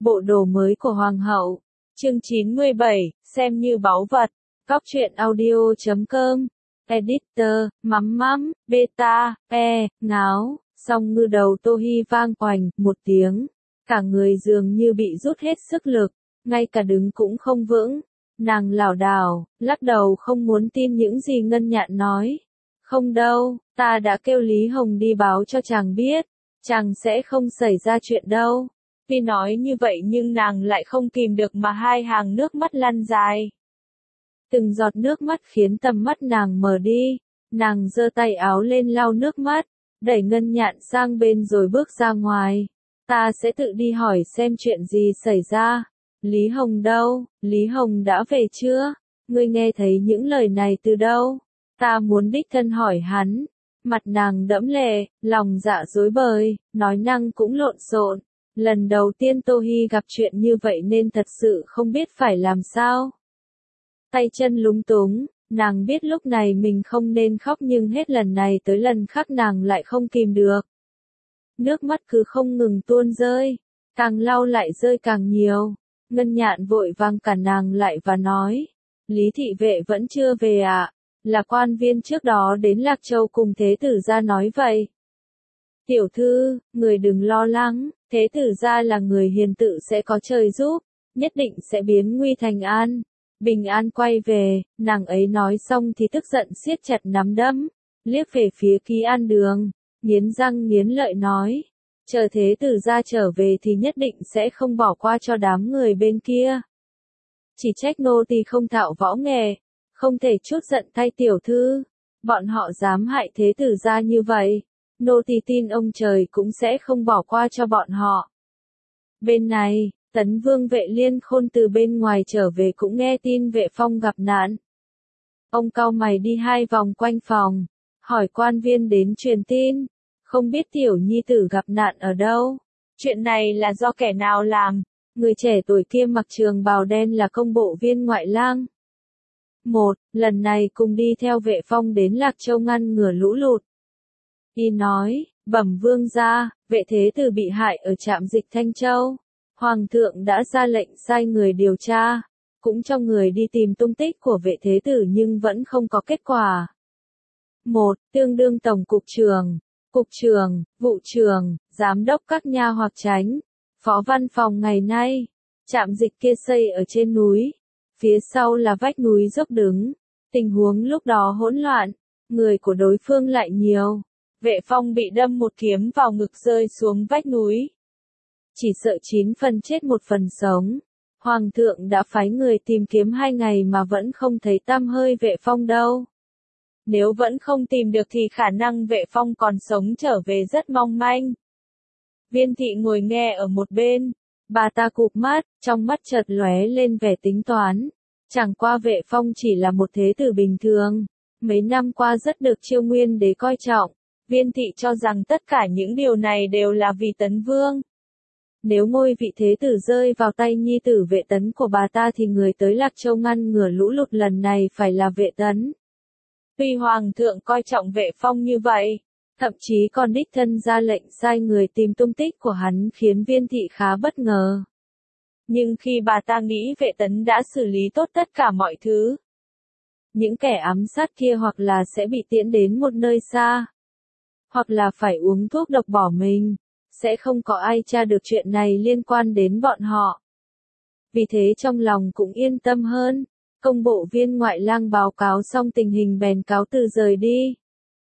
bộ đồ mới của Hoàng hậu. Chương 97, xem như báu vật. Cóc truyện audio.com. Editor, mắm, beta, ngáo. Song ngư đầu Tô Hi vang oành, một tiếng. Cả người dường như bị rút hết sức lực, ngay cả đứng cũng không vững. Nàng lảo đảo, lắc đầu không muốn tin những gì Ngân Nhạn nói. Không đâu, ta đã kêu Lý Hồng đi báo cho chàng biết, chàng sẽ không xảy ra chuyện đâu. Tuy nói như vậy nhưng nàng lại không kìm được mà hai hàng nước mắt lăn dài. Từng giọt nước mắt khiến tầm mắt nàng mờ đi, nàng giơ tay áo lên lau nước mắt, đẩy Ngân Nhạn sang bên rồi bước ra ngoài. Ta sẽ tự đi hỏi xem chuyện gì xảy ra. Lý Hồng đâu, Lý Hồng đã về chưa? Ngươi nghe thấy những lời này từ đâu? Ta muốn đích thân hỏi hắn. Mặt nàng đẫm lệ, lòng dạ rối bời, nói năng cũng lộn xộn. Lần đầu tiên Tô Hi gặp chuyện như vậy nên thật sự không biết phải làm sao. Tay chân lúng túng, nàng biết lúc này mình không nên khóc nhưng hết lần này tới lần khác nàng lại không kìm được. Nước mắt cứ không ngừng tuôn rơi, càng lau lại rơi càng nhiều. Ngân Nhạn vội vàng cản nàng lại và nói, Lý thị vệ vẫn chưa về ạ, là quan viên trước đó đến Lạc Châu cùng Thế tử gia nói vậy. Tiểu thư, người đừng lo lắng, Thế tử gia là người hiền tự sẽ có trời giúp, nhất định sẽ biến nguy thành an. Bình an quay về, nàng ấy nói xong thì tức giận siết chặt nắm đấm, liếc về phía Ký An Đường, nghiến răng nghiến lợi nói, chờ Thế tử gia trở về thì nhất định sẽ không bỏ qua cho đám người bên kia. Chỉ trách nô tỳ không thạo võ nghệ, không thể chút giận thay tiểu thư, bọn họ dám hại Thế tử gia như vậy, nô tỳ tin ông trời cũng sẽ không bỏ qua cho bọn họ. Bên này, Tấn Vương Vệ Liên Khôn từ bên ngoài trở về cũng nghe tin Vệ Phong gặp nạn. Ông cau mày đi hai vòng quanh phòng, hỏi quan viên đến truyền tin, không biết tiểu nhi tử gặp nạn ở đâu. Chuyện này là do kẻ nào làm? Người trẻ tuổi kia mặc trường bào đen là công bộ viên ngoại lang. Lần này cùng đi theo Vệ Phong đến Lạc Châu ngăn ngừa lũ lụt. Y nói, bẩm vương gia, Vệ thế tử bị hại ở trạm dịch Thanh Châu. Hoàng thượng đã ra lệnh sai người điều tra, cũng cho người đi tìm tung tích của Vệ thế tử nhưng vẫn không có kết quả. Tương đương tổng cục trưởng, vụ trưởng, giám đốc các nha hoặc chánh, phó văn phòng ngày nay. Trạm dịch kia xây ở trên núi, phía sau là vách núi dốc đứng. Tình huống lúc đó hỗn loạn, người của đối phương lại nhiều. Vệ Phong bị đâm một kiếm vào ngực rơi xuống vách núi. Chỉ sợ 9 phần chết 1 phần sống. Hoàng thượng đã phái người tìm kiếm 2 ngày mà vẫn không thấy tăm hơi Vệ Phong đâu. Nếu vẫn không tìm được thì khả năng Vệ Phong còn sống trở về rất mong manh. Viên thị ngồi nghe ở một bên, bà ta cụp mắt, trong mắt chợt lóe lên vẻ tính toán. Chẳng qua Vệ Phong chỉ là một thế tử bình thường, mấy năm qua rất được Chiêu Nguyên đế coi trọng. Viên thị cho rằng tất cả những điều này đều là vì Tấn Vương. Nếu ngôi vị thế tử rơi vào tay nhi tử Vệ Tấn của bà ta thì người tới Lạc Châu ngăn ngừa lũ lụt lần này phải là Vệ Tấn. Tuy Hoàng thượng coi trọng Vệ Phong như vậy, thậm chí còn đích thân ra lệnh sai người tìm tung tích của hắn khiến Viên thị khá bất ngờ. Nhưng khi bà ta nghĩ Vệ Tấn đã xử lý tốt tất cả mọi thứ, những kẻ ám sát kia hoặc là sẽ bị tiễn đến một nơi xa, hoặc là phải uống thuốc độc bỏ mình, sẽ không có ai tra được chuyện này liên quan đến bọn họ. Vì thế trong lòng cũng yên tâm hơn, công bộ viên ngoại lang báo cáo xong tình hình bèn cáo từ rời đi.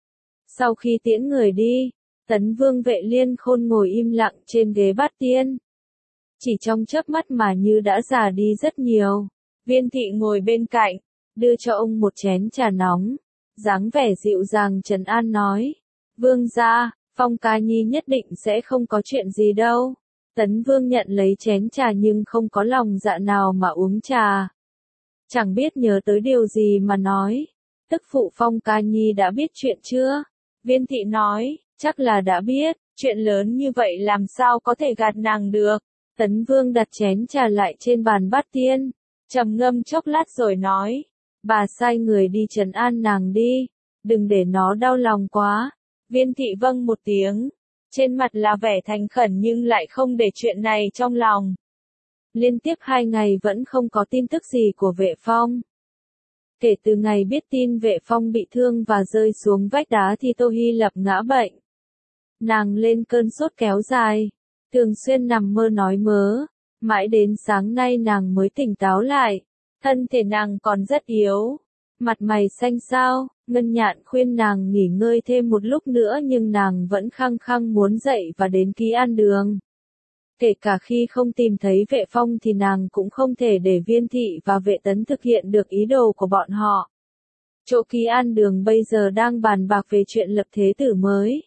Sau khi tiễn người đi, Tấn Vương Vệ Liên Khôn ngồi im lặng trên ghế bát tiên. Chỉ trong chớp mắt mà như đã già đi rất nhiều. Viên thị ngồi bên cạnh, đưa cho ông một chén trà nóng, dáng vẻ dịu dàng trấn an nói, vương gia, Phong ca nhi nhất định sẽ không có chuyện gì đâu. Tấn Vương nhận lấy chén trà nhưng không có lòng dạ nào mà uống trà. Chẳng biết nhớ tới điều gì mà nói, tức phụ Phong ca nhi đã biết chuyện chưa? Viên thị nói, chắc là đã biết, chuyện lớn như vậy làm sao có thể gạt nàng được. Tấn Vương đặt chén trà lại trên bàn bát tiên, trầm ngâm chốc lát rồi nói, bà sai người đi trấn an nàng đi, đừng để nó đau lòng quá. Viên thị vâng một tiếng, trên mặt là vẻ thành khẩn nhưng lại không để chuyện này trong lòng. Liên tiếp 2 ngày vẫn không có tin tức gì của Vệ Phong. Kể từ ngày biết tin Vệ Phong bị thương và rơi xuống vách đá thì Tô Hy Lập ngã bệnh. Nàng lên cơn sốt kéo dài, thường xuyên nằm mơ nói mớ, mãi đến sáng nay nàng mới tỉnh táo lại. Thân thể nàng còn rất yếu, mặt mày xanh xao, Ngân Nhạn khuyên nàng nghỉ ngơi thêm một lúc nữa nhưng nàng vẫn khăng khăng muốn dậy và đến Ký An Đường. Kể cả khi không tìm thấy Vệ Phong thì nàng cũng không thể để Viên Thị và Vệ Tấn thực hiện được ý đồ của bọn họ. Chỗ Ký An Đường bây giờ đang bàn bạc về chuyện lập thế tử mới.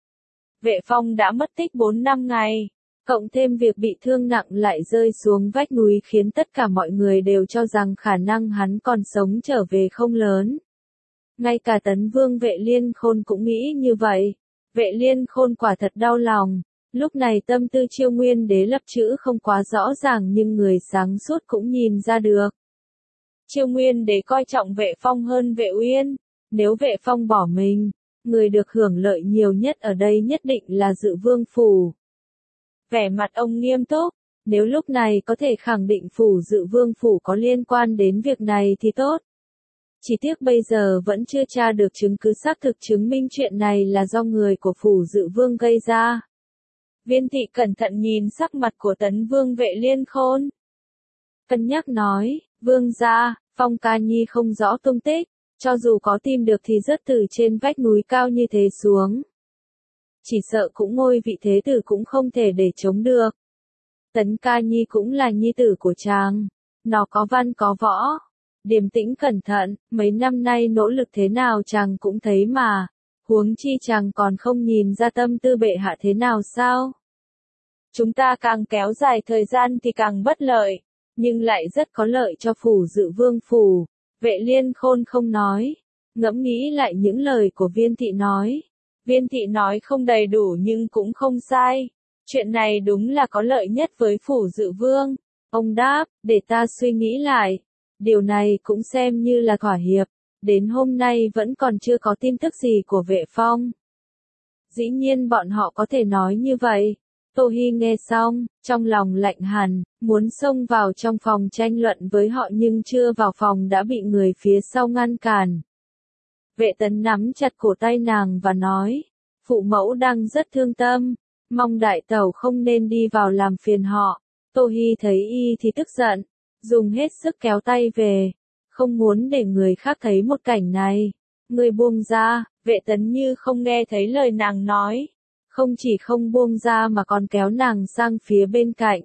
Vệ Phong đã mất tích 4 năm ngày, cộng thêm việc bị thương nặng lại rơi xuống vách núi khiến tất cả mọi người đều cho rằng khả năng hắn còn sống trở về không lớn. Ngay cả Tấn Vương Vệ Liên Khôn cũng nghĩ như vậy. Vệ Liên Khôn quả thật đau lòng. Lúc này tâm tư Chiêu Nguyên Đế lập chữ không quá rõ ràng nhưng người sáng suốt cũng nhìn ra được. Chiêu Nguyên Đế coi trọng Vệ Phong hơn Vệ Uyên. Nếu Vệ Phong bỏ mình, người được hưởng lợi nhiều nhất ở đây nhất định là Dự Vương phủ. Vẻ mặt ông nghiêm túc, nếu lúc này có thể khẳng định phủ Dự Vương phủ có liên quan đến việc này thì tốt. Chỉ tiếc bây giờ vẫn chưa tra được chứng cứ xác thực chứng minh chuyện này là do người của phủ Dự Vương gây ra. Viên Thị cẩn thận nhìn sắc mặt của Tấn Vương Vệ Liên Khôn. Cân nhắc nói, Vương gia, Phong ca nhi không rõ tung tích, cho dù có tìm được thì rớt từ trên vách núi cao như thế xuống. Chỉ sợ cũng ngôi vị thế tử cũng không thể để chống được. Tấn ca nhi cũng là nhi tử của chàng, nó có văn có võ. Điềm tĩnh cẩn thận, mấy năm nay nỗ lực thế nào chàng cũng thấy mà, huống chi chàng còn không nhìn ra tâm tư bệ hạ thế nào sao? Chúng ta càng kéo dài thời gian thì càng bất lợi, nhưng lại rất có lợi cho phủ Dự Vương phủ. Vệ Liên Khôn không nói, ngẫm nghĩ lại những lời của Viên Thị nói. Viên Thị nói không đầy đủ nhưng cũng không sai. Chuyện này đúng là có lợi nhất với phủ Dự Vương. Ông đáp, để ta suy nghĩ lại. Điều này cũng xem như là thỏa hiệp, đến hôm nay vẫn còn chưa có tin tức gì của Vệ Phong. Dĩ nhiên bọn họ có thể nói như vậy. Tô Hy nghe xong, trong lòng lạnh hẳn, muốn xông vào trong phòng tranh luận với họ nhưng chưa vào phòng đã bị người phía sau ngăn cản. Vệ Tấn nắm chặt cổ tay nàng và nói, phụ mẫu đang rất thương tâm, mong đại tẩu không nên đi vào làm phiền họ. Tô Hy thấy y thì tức giận, dùng hết sức kéo tay về, không muốn để người khác thấy một cảnh này. Người buông ra, Vệ Tấn như không nghe thấy lời nàng nói. Không chỉ không buông ra mà còn kéo nàng sang phía bên cạnh.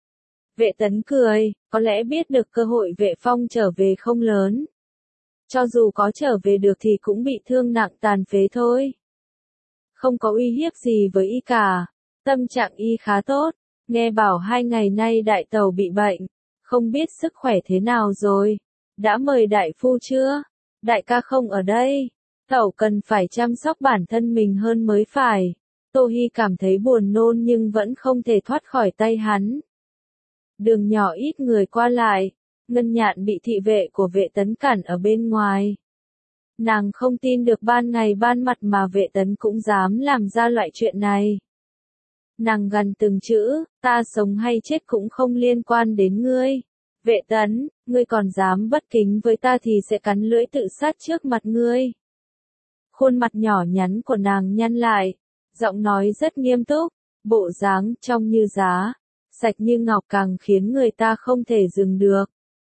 Vệ Tấn cười, có lẽ biết được cơ hội Vệ Phong trở về không lớn. Cho dù có trở về được thì cũng bị thương nặng tàn phế thôi. Không có uy hiếp gì với y cả, tâm trạng y khá tốt, nghe bảo 2 ngày nay đại tẩu bị bệnh, không biết sức khỏe thế nào rồi. Đã mời đại phu chưa? Đại ca không ở đây, tẩu cần phải chăm sóc bản thân mình hơn mới phải. Tô Hy cảm thấy buồn nôn nhưng vẫn không thể thoát khỏi tay hắn. Đường nhỏ ít người qua lại, Ngân Nhạn bị thị vệ của Vệ Tấn cản ở bên ngoài. Nàng không tin được ban ngày ban mặt mà Vệ Tấn cũng dám làm ra loại chuyện này. Nàng gằn từng chữ, ta sống hay chết cũng không liên quan đến ngươi. Vệ Tấn, ngươi còn dám bất kính với ta thì sẽ cắn lưỡi tự sát trước mặt ngươi. Khuôn mặt nhỏ nhắn của nàng nhăn lại, giọng nói rất nghiêm túc, bộ dáng trong như giá, sạch như ngọc càng khiến người ta không thể dừng được.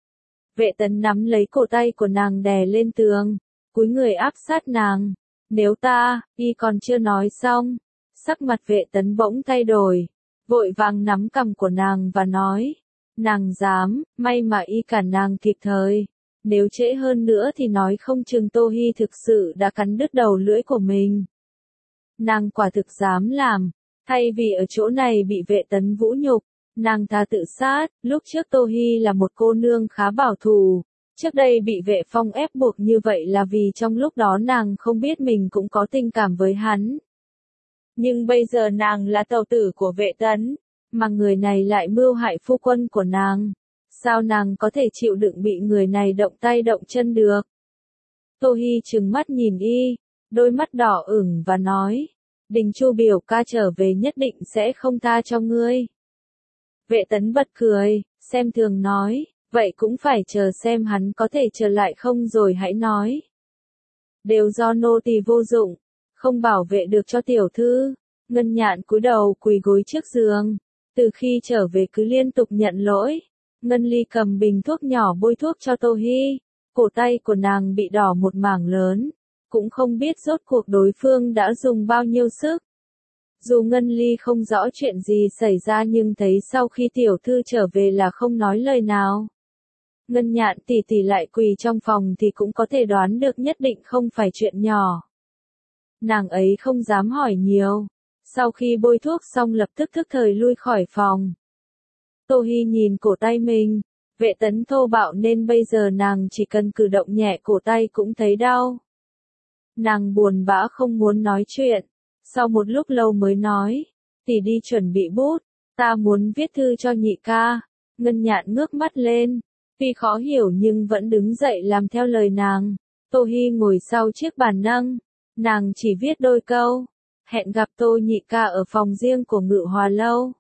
Vệ Tấn nắm lấy cổ tay của nàng đè lên tường, cúi người áp sát nàng. Nếu ta, y còn chưa nói xong, sắc mặt Vệ Tấn bỗng thay đổi, vội vàng nắm cằm của nàng và nói, nàng dám, may mà y cản nàng kịp thời. Nếu trễ hơn nữa thì nói không chừng Tô Hy thực sự đã cắn đứt đầu lưỡi của mình. Nàng quả thực dám làm, thay vì ở chỗ này bị Vệ Tấn vũ nhục, nàng thà tự sát. Lúc trước Tô Hy là một cô nương khá bảo thủ, trước đây bị Vệ Phong ép buộc như vậy là vì trong lúc đó nàng không biết mình cũng có tình cảm với hắn. Nhưng bây giờ nàng là tẩu tử của Vệ Tấn, mà người này lại mưu hại phu quân của nàng. Sao nàng có thể chịu đựng bị người này động tay động chân được? Tô Hy trừng mắt nhìn y, đôi mắt đỏ ửng và nói, Đình Chu biểu ca trở về nhất định sẽ không tha cho ngươi. Vệ Tấn bật cười, xem thường nói, vậy cũng phải chờ xem hắn có thể trở lại không rồi hãy nói. Đều do nô tỳ vô dụng, không bảo vệ được cho tiểu thư. Ngân Nhạn cúi đầu quỳ gối trước giường, từ khi trở về cứ liên tục nhận lỗi. Ngân Ly cầm bình thuốc nhỏ bôi thuốc cho Tô Hi, cổ tay của nàng bị đỏ một mảng lớn, cũng không biết rốt cuộc đối phương đã dùng bao nhiêu sức. Dù Ngân Ly không rõ chuyện gì xảy ra nhưng thấy sau khi tiểu thư trở về là không nói lời nào. Ngân Nhạn tỷ tỷ lại quỳ trong phòng thì cũng có thể đoán được nhất định không phải chuyện nhỏ. Nàng ấy không dám hỏi nhiều. Sau khi bôi thuốc xong lập tức thức thời lui khỏi phòng. Tô Hi nhìn cổ tay mình, vệ tấn thô bạo nên bây giờ nàng chỉ cần cử động nhẹ cổ tay cũng thấy đau. Nàng buồn bã không muốn nói chuyện, sau một lúc lâu mới nói, tỷ đi chuẩn bị bút, ta muốn viết thư cho nhị ca. Ngân Nhạn ngước mắt lên, tuy khó hiểu nhưng vẫn đứng dậy làm theo lời nàng. Tô Hi ngồi sau chiếc bàn nâng, nàng chỉ viết đôi câu. Hẹn gặp Tô nhị ca ở phòng riêng của Ngự Hòa Lâu.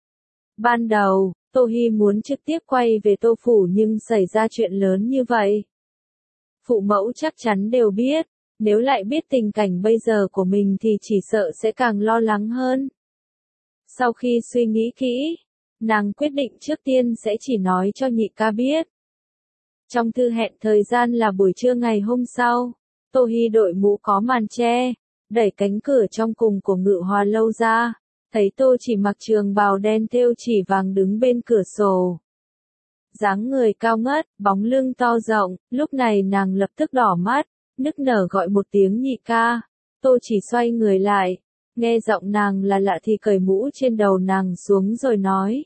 Ban đầu, Tô Hi muốn trực tiếp quay về Tô Phủ nhưng xảy ra chuyện lớn như vậy. Phụ mẫu chắc chắn đều biết, nếu lại biết tình cảnh bây giờ của mình thì chỉ sợ sẽ càng lo lắng hơn. Sau khi suy nghĩ kỹ, nàng quyết định trước tiên sẽ chỉ nói cho nhị ca biết. Trong thư hẹn thời gian là buổi trưa ngày hôm sau, Tô Hi đội mũ có màn che, đẩy cánh cửa trong cùng của Ngự Hòa Lâu ra, thấy Tô Chỉ mặc trường bào đen thêu chỉ vàng đứng bên cửa sổ. Dáng người cao ngất, bóng lưng to rộng, lúc này nàng lập tức đỏ mắt, nức nở gọi một tiếng nhị ca. Tô Chỉ xoay người lại, nghe giọng nàng là lạ thì cởi mũ trên đầu nàng xuống rồi nói.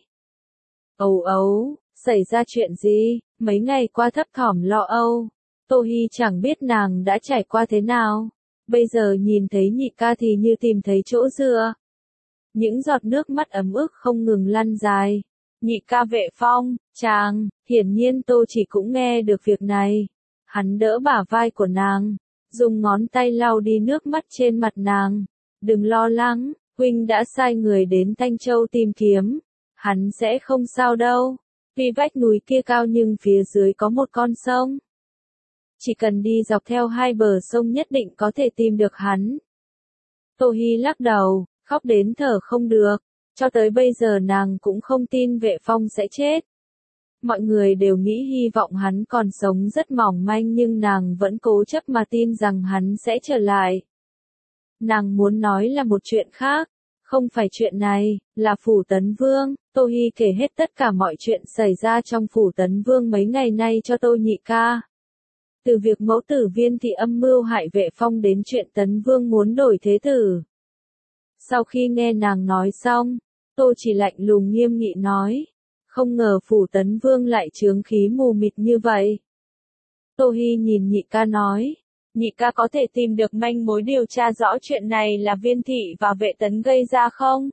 Âu ấu, xảy ra chuyện gì, mấy ngày qua thấp thỏm lo âu. Tô Hi chẳng biết nàng đã trải qua thế nào. Bây giờ nhìn thấy nhị ca thì như tìm thấy chỗ dựa. Những giọt nước mắt ấm ức không ngừng lăn dài. Nhị ca Vệ Phong, chàng, hiển nhiên Tô Chỉ cũng nghe được việc này. Hắn đỡ bả vai của nàng, dùng ngón tay lau đi nước mắt trên mặt nàng. Đừng lo lắng, huynh đã sai người đến Thanh Châu tìm kiếm. Hắn sẽ không sao đâu. Vì vách núi kia cao nhưng phía dưới có một con sông. Chỉ cần đi dọc theo hai bờ sông nhất định có thể tìm được hắn. Tô Hi lắc đầu, khóc đến thở không được. Cho tới bây giờ nàng cũng không tin Vệ Phong sẽ chết. Mọi người đều nghĩ hy vọng hắn còn sống rất mỏng manh nhưng nàng vẫn cố chấp mà tin rằng hắn sẽ trở lại. Nàng muốn nói là một chuyện khác. Không phải chuyện này, là Phủ Tấn Vương. Tô Hi kể hết tất cả mọi chuyện xảy ra trong Phủ Tấn Vương mấy ngày nay cho Tô nhị ca. Từ việc mẫu tử Viên Thị âm mưu hại Vệ Phong đến chuyện Tấn Vương muốn đổi thế tử. Sau khi nghe nàng nói xong, Tô Chỉ lạnh lùng nghiêm nghị nói, không ngờ Phủ Tấn Vương lại chướng khí mù mịt như vậy. Tô Hi nhìn nhị ca nói, nhị ca có thể tìm được manh mối điều tra rõ chuyện này là Viên Thị và Vệ Tấn gây ra không?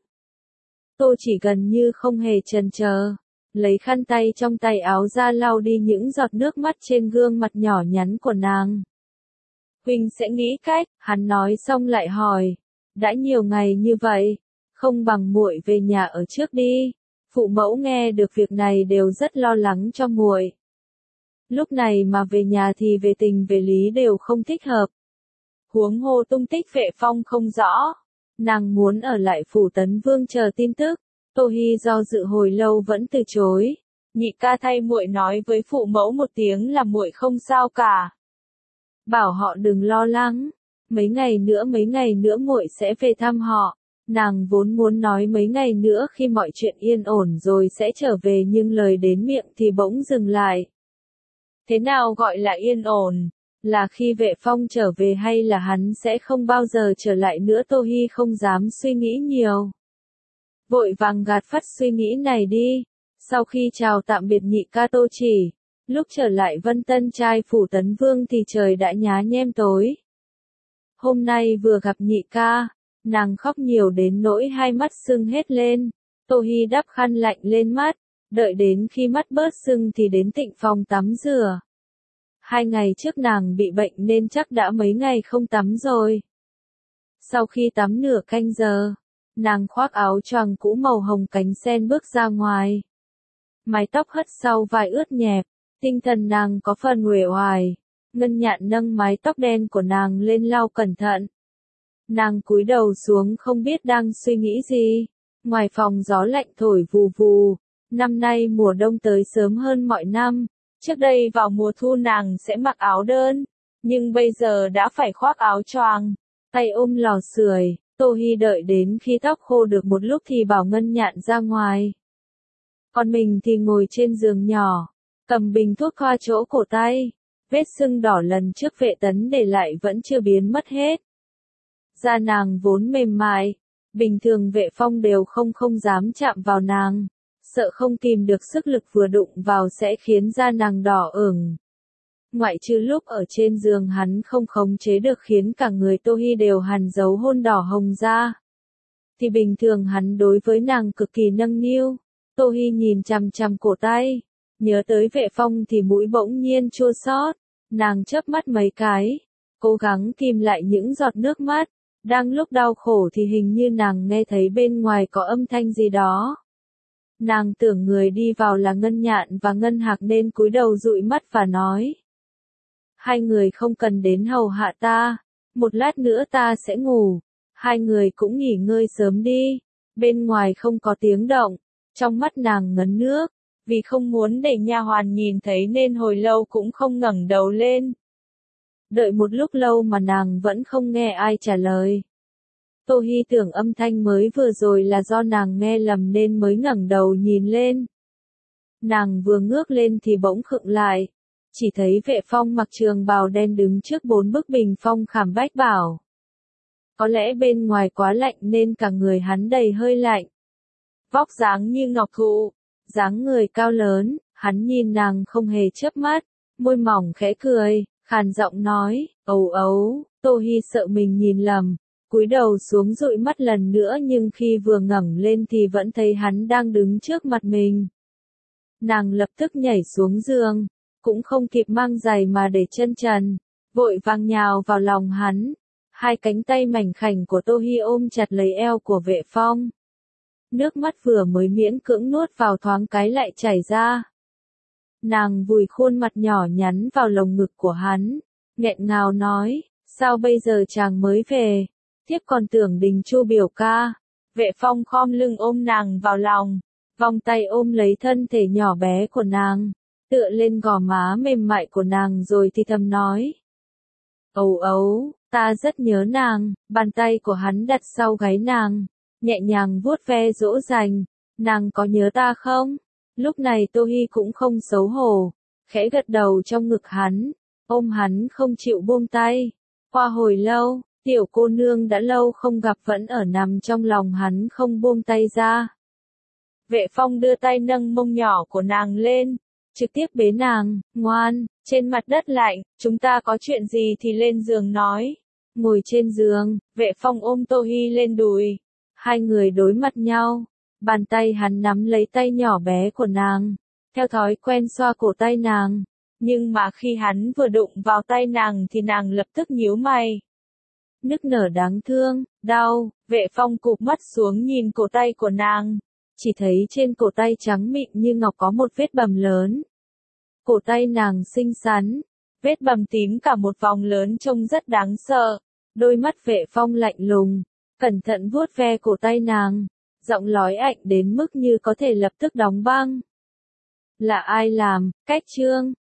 Tô Chỉ gần như không hề chần chờ, lấy khăn tay trong tay áo ra lau đi những giọt nước mắt trên gương mặt nhỏ nhắn của nàng. Huynh sẽ nghĩ cách, hắn nói xong lại hỏi, đã nhiều ngày như vậy, không bằng muội về nhà ở trước đi. Phụ mẫu nghe được việc này đều rất lo lắng cho muội. Lúc này mà về nhà thì về tình về lý đều không thích hợp. Huống hồ tung tích Vệ Phong không rõ, nàng muốn ở lại Phủ Tấn Vương chờ tin tức. Tô Hi do dự hồi lâu vẫn từ chối. Nhị ca thay muội nói với phụ mẫu một tiếng là muội không sao cả. Bảo họ đừng lo lắng, mấy ngày nữa muội sẽ về thăm họ. Nàng vốn muốn nói mấy ngày nữa khi mọi chuyện yên ổn rồi sẽ trở về nhưng lời đến miệng thì bỗng dừng lại. Thế nào gọi là yên ổn? Là khi Vệ Phong trở về hay là hắn sẽ không bao giờ trở lại nữa? Tô Hi không dám suy nghĩ nhiều. Vội vàng gạt phắt suy nghĩ này đi. Sau khi chào tạm biệt nhị ca Tô Chỉ, lúc trở lại Vân Tân trai Phủ Tấn Vương thì trời đã nhá nhem tối. Hôm nay vừa gặp nhị ca, nàng khóc nhiều đến nỗi hai mắt sưng hết lên. Tô Hi đắp khăn lạnh lên mắt, đợi đến khi mắt bớt sưng thì đến Tịnh phòng tắm rửa. 2 ngày trước nàng bị bệnh nên chắc đã mấy ngày không tắm rồi. Sau khi tắm nửa canh giờ, nàng khoác áo choàng cũ màu hồng cánh sen bước ra ngoài. mái tóc hất sau vai ướt nhẹp, tinh thần nàng có phần uể oải. Ngân Nhạn nâng mái tóc đen của nàng lên lau cẩn thận. Nàng cúi đầu xuống không biết đang suy nghĩ gì. Ngoài phòng gió lạnh thổi vù vù. Năm nay mùa đông tới sớm hơn mọi năm. Trước đây vào mùa thu nàng sẽ mặc áo đơn, nhưng bây giờ đã phải khoác áo choàng, tay ôm lò sưởi. Tô Hi đợi đến khi tóc khô được một lúc thì bảo Ngân Nhạn ra ngoài. Còn mình thì ngồi trên giường nhỏ, cầm bình thuốc thoa chỗ cổ tay. Vết sưng đỏ lần trước Vệ Tấn để lại vẫn chưa biến mất hết. Da nàng vốn mềm mại, bình thường Vệ Phong đều không dám chạm vào nàng, sợ không kìm được sức lực vừa đụng vào sẽ khiến da nàng đỏ ửng. Ngoại trừ lúc ở trên giường hắn không khống chế được khiến cả người Tô Hi đều hằn dấu hôn đỏ hồng da. Thì bình thường hắn đối với nàng cực kỳ nâng niu. Tô Hi nhìn chằm chằm cổ tay, nhớ tới Vệ Phong thì mũi bỗng nhiên chua xót. Nàng chớp mắt mấy cái, cố gắng kìm lại những giọt nước mắt. Đang lúc đau khổ thì hình như nàng nghe thấy bên ngoài có âm thanh gì đó. Nàng tưởng người đi vào là Ngân Nhạn và Ngân Hạc nên cúi đầu dụi mắt và nói. Hai người không cần đến hầu hạ ta, một lát nữa ta sẽ ngủ, hai người cũng nghỉ ngơi sớm đi. Bên ngoài không có tiếng động, trong mắt nàng ngấn nước, vì không muốn để nha hoàn nhìn thấy nên hồi lâu cũng không ngẩng đầu lên. Đợi một lúc lâu mà nàng vẫn không nghe ai trả lời. Tô Hi tưởng âm thanh mới vừa rồi là do nàng nghe lầm nên mới ngẩng đầu nhìn lên. Nàng vừa ngước lên thì bỗng khựng lại, chỉ thấy Vệ Phong mặc trường bào đen đứng trước 4 bức bình phong khảm bách bảo. Có lẽ bên ngoài quá lạnh nên cả người hắn đầy hơi lạnh. Vóc dáng như ngọc thụ, dáng người cao lớn, hắn nhìn nàng không hề chớp mắt, môi mỏng khẽ cười, khàn giọng nói, ấu ấu. Tô Hi sợ mình nhìn lầm, cúi đầu xuống dụi mắt lần nữa nhưng khi vừa ngẩng lên thì vẫn thấy hắn đang đứng trước mặt mình. Nàng lập tức nhảy xuống giường, cũng không kịp mang giày mà để chân trần, vội vàng nhào vào lòng hắn. Hai cánh tay mảnh khảnh của Tô Hi ôm chặt lấy eo của Vệ Phong. Nước mắt vừa mới miễn cưỡng nuốt vào thoáng cái lại chảy ra. Nàng vùi khuôn mặt nhỏ nhắn vào lồng ngực của hắn, nghẹn ngào nói, sao bây giờ chàng mới về, thiếp còn tưởng Đình Chu biểu ca. Vệ Phong khom lưng ôm nàng vào lòng, vòng tay ôm lấy thân thể nhỏ bé của nàng, tựa lên gò má mềm mại của nàng rồi thì thầm nói. Ấu ấu, ta rất nhớ nàng. Bàn tay của hắn đặt sau gáy nàng, nhẹ nhàng vuốt ve dỗ dành. Nàng có nhớ ta không? Lúc này Tô Hi cũng không xấu hổ, khẽ gật đầu trong ngực hắn, ôm hắn không chịu buông tay. Qua hồi lâu, tiểu cô nương đã lâu không gặp vẫn ở nằm trong lòng hắn không buông tay ra. Vệ Phong đưa tay nâng mông nhỏ của nàng lên, trực tiếp bế nàng, ngoan, trên mặt đất lạnh, chúng ta có chuyện gì thì lên giường nói. Ngồi trên giường, Vệ Phong ôm Tô Hi lên đùi, hai người đối mặt nhau, bàn tay hắn nắm lấy tay nhỏ bé của nàng, theo thói quen xoa cổ tay nàng, nhưng mà khi hắn vừa đụng vào tay nàng thì nàng lập tức nhíu mày. Nức nở đáng thương, đau. Vệ Phong cụp mắt xuống nhìn cổ tay của nàng, chỉ thấy trên cổ tay trắng mịn như ngọc có một vết bầm lớn. Cổ tay nàng xinh xắn, vết bầm tím cả một vòng lớn trông rất đáng sợ. Đôi mắt Vệ Phong lạnh lùng, cẩn thận vuốt ve cổ tay nàng, giọng lói ạnh đến mức như có thể lập tức đóng băng. Là ai làm, Cách Trương?